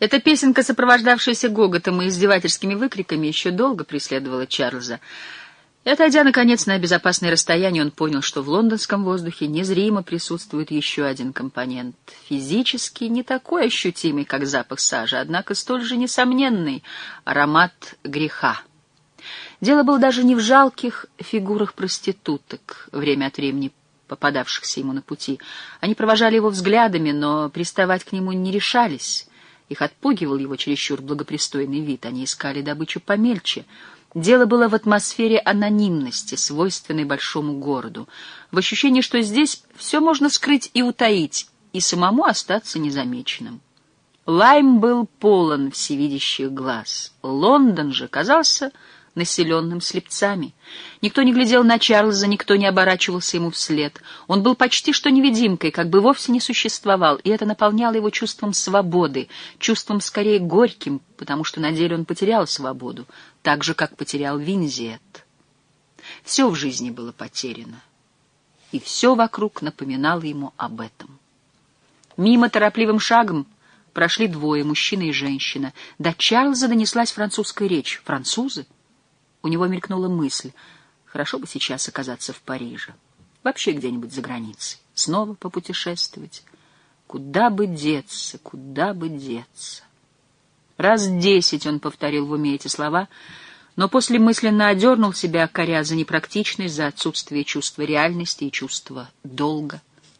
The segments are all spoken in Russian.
Эта песенка, сопровождавшаяся гоготом и издевательскими выкриками, еще долго преследовала Чарльза. И, отойдя, наконец, на безопасное расстояние, он понял, что в лондонском воздухе незримо присутствует еще один компонент, физически не такой ощутимый, как запах сажи, однако столь же несомненный — аромат греха. Дело было даже не в жалких фигурах проституток, время от времени попадавшихся ему на пути. Они провожали его взглядами, но приставать к нему не решались. Их отпугивал его чересчур благопристойный вид, они искали добычу помельче. Дело было в атмосфере анонимности, свойственной большому городу, в ощущении, что здесь все можно скрыть и утаить, и самому остаться незамеченным. Лайм был полон всевидящих глаз. Лондон же казался населенным слепцами. Никто не глядел на Чарльза, никто не оборачивался ему вслед. Он был почти что невидимкой, как бы вовсе не существовал, и это наполняло его чувством свободы, чувством скорее горьким, потому что на деле он потерял свободу, так же, как потерял Винзиет. Все в жизни было потеряно, и все вокруг напоминало ему об этом. Мимо торопливым шагом прошли двое, мужчина и женщина. До Чарльза донеслась французская речь. Французы? У него мелькнула мысль: хорошо бы сейчас оказаться в Париже, вообще где-нибудь за границей, снова попутешествовать. Куда бы деться, куда бы деться? Раз 10 он повторил в уме эти слова, но после мысленно одернул себя, коря за непрактичность, за отсутствие чувства реальности и чувства долга.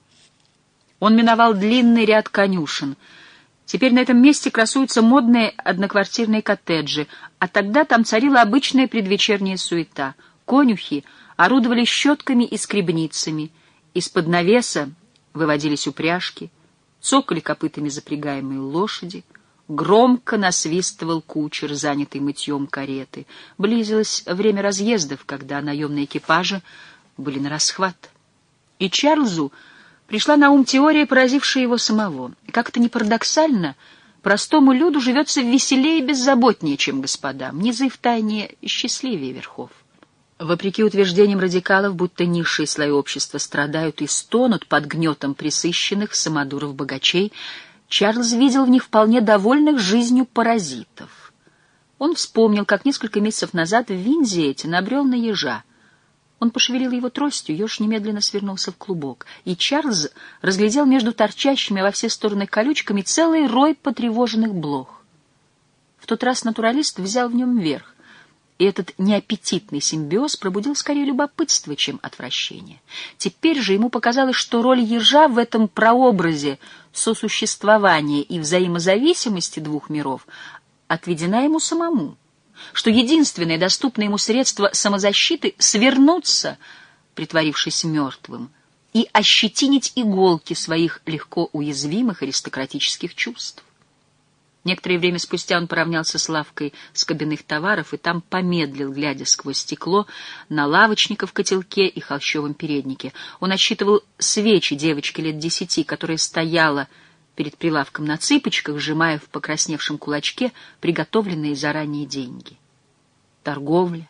Он миновал длинный ряд конюшен. Теперь на этом месте красуются модные одноквартирные коттеджи, а тогда там царила обычная предвечерняя суета. Конюхи орудовали щетками и скребницами, из-под навеса выводились упряжки, цокали копытами запрягаемые лошади, громко насвистывал кучер, занятый мытьем кареты. Близилось время разъездов, когда наемные экипажи были нарасхват. И Чарльзу пришла на ум теория, поразившая его самого. Как-то не парадоксально, простому люду живется веселее и беззаботнее, чем господам, низы втайне счастливее верхов. Вопреки утверждениям радикалов, будто низшие слои общества страдают и стонут под гнетом пресыщенных самодуров-богачей, Чарльз видел в них вполне довольных жизнью паразитов. Он вспомнил, как несколько месяцев назад в Винзиете набрел на ежа. Он пошевелил его тростью, еж немедленно свернулся в клубок, и Чарльз разглядел между торчащими во все стороны колючками целый рой потревоженных блох. В тот раз натуралист взял в нем верх, и этот неаппетитный симбиоз пробудил скорее любопытство, чем отвращение. Теперь же ему показалось, что роль ежа в этом прообразе сосуществования и взаимозависимости двух миров отведена ему самому, что единственное доступное ему средство самозащиты — свернуться, притворившись мертвым, и ощетинить иголки своих легко уязвимых аристократических чувств. Некоторое время спустя он поравнялся с лавкой скобяных товаров и там помедлил, глядя сквозь стекло на лавочника в котелке и холщовом переднике. Он отсчитывал свечи девочки лет 10, которая стояла перед прилавком на цыпочках, сжимая в покрасневшем кулачке приготовленные заранее деньги. Торговля,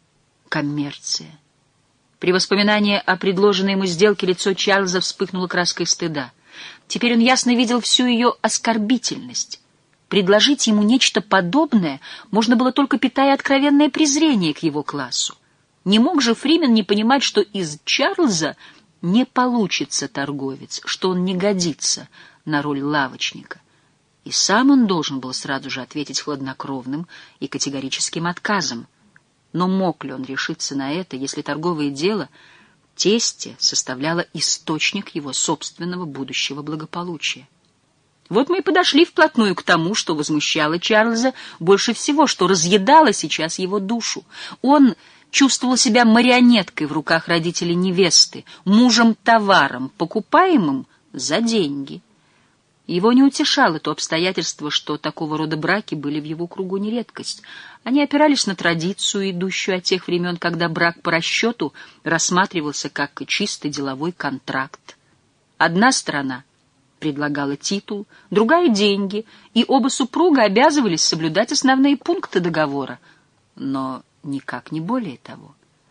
коммерция. При воспоминании о предложенной ему сделке лицо Чарльза вспыхнуло краской стыда. Теперь он ясно видел всю ее оскорбительность. Предложить ему нечто подобное можно было только питая откровенное презрение к его классу. Не мог же Фримен не понимать, что из Чарльза не получится торговец, что он не годится на роль лавочника. И сам он должен был сразу же ответить хладнокровным и категорическим отказом. Но мог ли он решиться на это, если торговое дело тестя составляло источник его собственного будущего благополучия? Вот мы и подошли вплотную к тому, что возмущало Чарльза больше всего, что разъедало сейчас его душу. Он чувствовал себя марионеткой в руках родителей невесты, мужем-товаром, покупаемым за деньги. Его не утешало то обстоятельство, что такого рода браки были в его кругу не редкость. Они опирались на традицию, идущую от тех времен, когда брак по расчету рассматривался как чистый деловой контракт. Одна сторона предлагала титул, другая — деньги, и оба супруга обязывались соблюдать основные пункты договора, но никак не более того.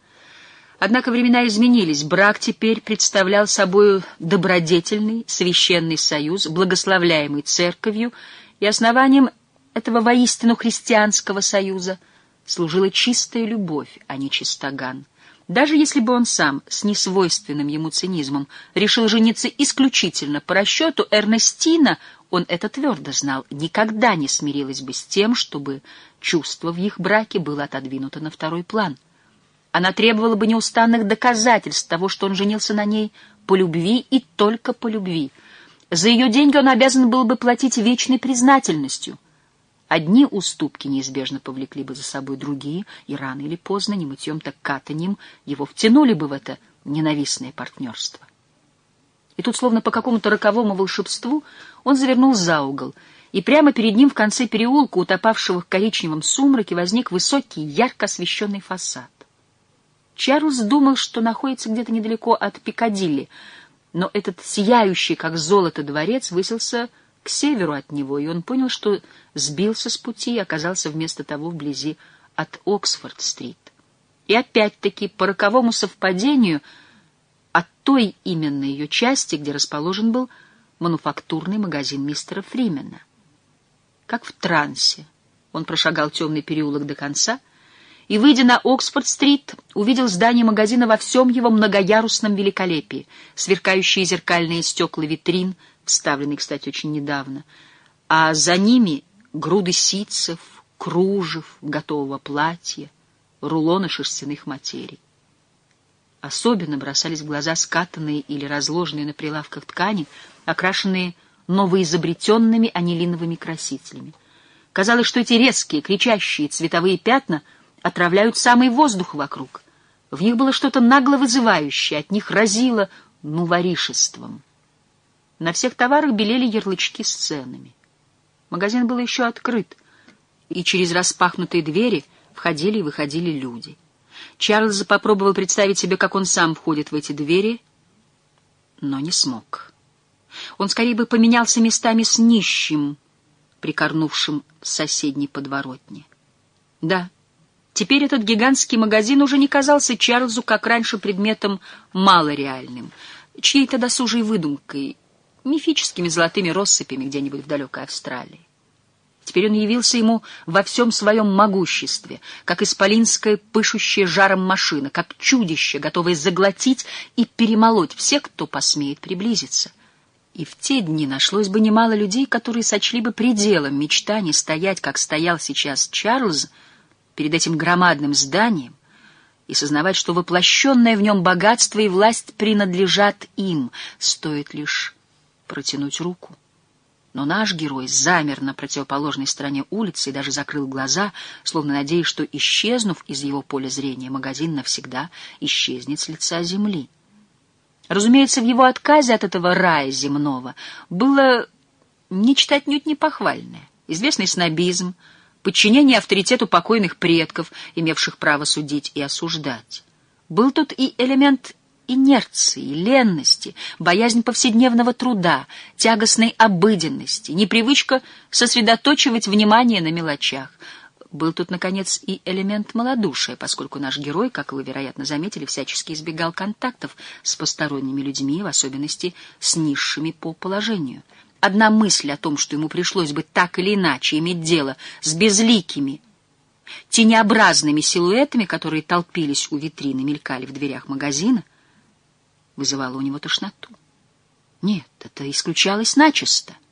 Однако времена изменились, брак теперь представлял собою добродетельный священный союз, благословляемый церковью и основанием этого воистину христианского союза служила чистая любовь, а не чистоган. Даже если бы он сам с несвойственным ему цинизмом решил жениться исключительно по расчету, Эрнестина, он это твердо знал, никогда не смирилась бы с тем, чтобы чувство в их браке было отодвинуто на второй план. Она требовала бы неустанных доказательств того, что он женился на ней по любви и только по любви. За ее деньги он обязан был бы платить вечной признательностью. Одни уступки неизбежно повлекли бы за собой другие, и рано или поздно, не мытьем так катаньем, его втянули бы в это ненавистное партнерство. И тут, словно по какому-то роковому волшебству, он завернул за угол, и прямо перед ним в конце переулка, утопавшего в коричневом сумраке, возник высокий, ярко освещенный фасад. Чарльз думал, что находится где-то недалеко от Пикадилли, но этот сияющий, как золото, дворец высился к северу от него, и он понял, что сбился с пути и оказался вместо того вблизи от Оксфорд-стрит. И опять-таки, по роковому совпадению, от той именно ее части, где расположен был мануфактурный магазин мистера Фримена. Как в трансе он прошагал темный переулок до конца и, выйдя на Оксфорд-стрит, увидел здание магазина во всем его многоярусном великолепии, сверкающие зеркальные стекла витрин, вставленные, кстати, очень недавно, а за ними груды ситцев, кружев, готового платья, рулоны шерстяных материй. Особенно бросались в глаза скатанные или разложенные на прилавках ткани, окрашенные новоизобретенными анилиновыми красителями. Казалось, что эти резкие, кричащие цветовые пятна отравляют самый воздух вокруг. В них было что-то нагло вызывающее, от них разило нуворишеством. На всех товарах белели ярлычки с ценами. Магазин был еще открыт, и через распахнутые двери входили и выходили люди. Чарльз попробовал представить себе, как он сам входит в эти двери, но не смог. Он скорее бы поменялся местами с нищим, прикорнувшим в соседней подворотне. Да, теперь этот гигантский магазин уже не казался Чарльзу, как раньше, предметом малореальным, чьей-то досужей выдумкой, мифическими золотыми россыпями где-нибудь в далекой Австралии. Теперь он явился ему во всем своем могуществе, как исполинская, пышущая жаром машина, как чудище, готовое заглотить и перемолоть всех, кто посмеет приблизиться. И в те дни нашлось бы немало людей, которые сочли бы пределом мечтаний стоять, как стоял сейчас Чарльз, перед этим громадным зданием, и сознавать, что воплощенное в нем богатство и власть принадлежат им, стоит лишь протянуть руку. Но наш герой замер на противоположной стороне улицы и даже закрыл глаза, словно надеясь, что, исчезнув из его поля зрения, магазин навсегда исчезнет с лица земли. Разумеется, в его отказе от этого рая земного было нечто отнюдь непохвальное. Известный снобизм, подчинение авторитету покойных предков, имевших право судить и осуждать. Был тут и элемент инерции, ленности, боязнь повседневного труда, тягостной обыденности, непривычка сосредоточивать внимание на мелочах. Был тут, наконец, и элемент малодушия, поскольку наш герой, как вы, вероятно, заметили, всячески избегал контактов с посторонними людьми, в особенности с низшими по положению. Одна мысль о том, что ему пришлось бы так или иначе иметь дело с безликими, тенеобразными силуэтами, которые толпились у витрины, мелькали в дверях магазина, вызывало у него тошноту. Нет, это исключалось начисто.